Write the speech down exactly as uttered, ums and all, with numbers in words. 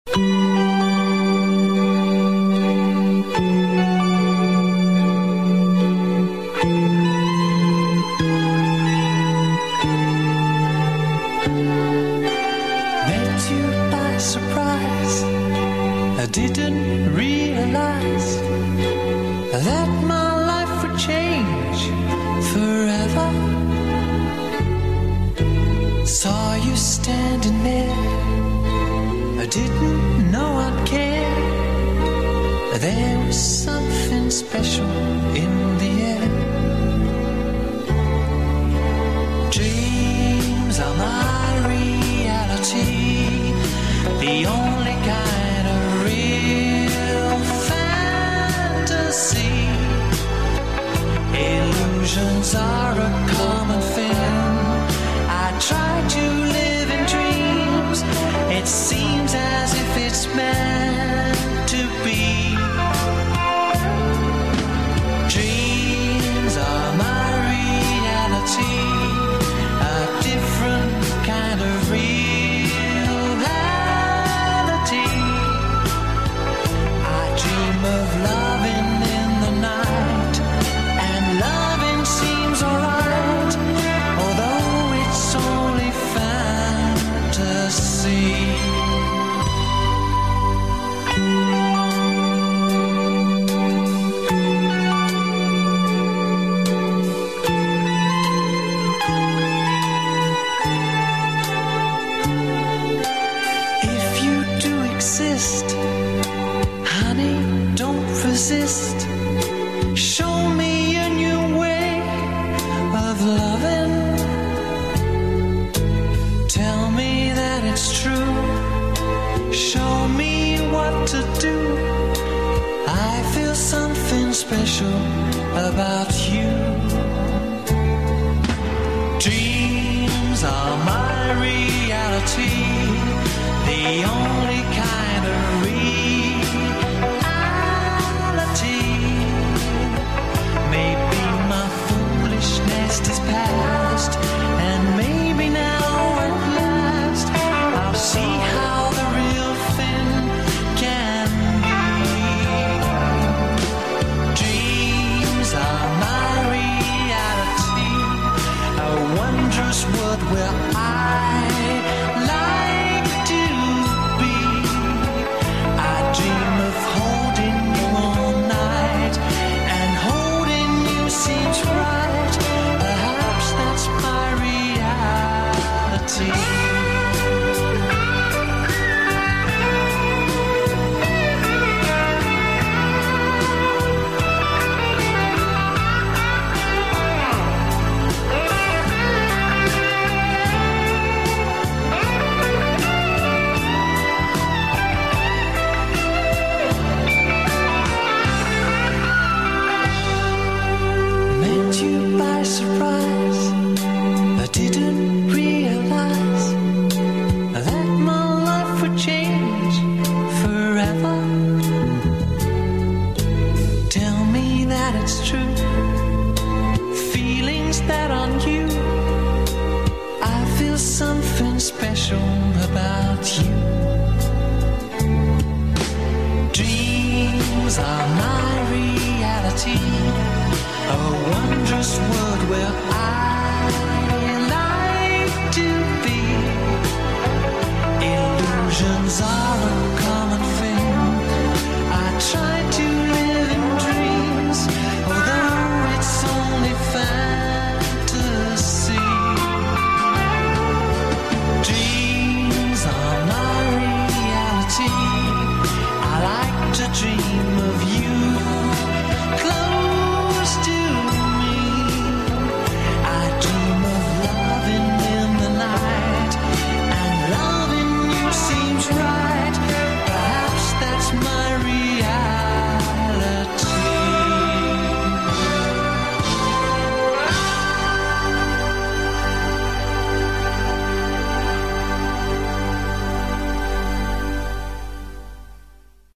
Didn't realize that my life would change forever. Saw you standing there, I didn't know I'd care. There was something special in the air. Dreams are my reality, the only kind of real fantasy. Illusions are a common thing. I try to live in dreams. It seems as if it's meant to be. Dreams are my reality, a different kind of reality. Of loving in the night, and loving seems alright, although it's only fantasy. If you do exist, honey, don't resist. Show me a new way of loving. Tell me that it's true. Show me what to do. I feel something special about you. Dreams are my reality, the only kind of reality.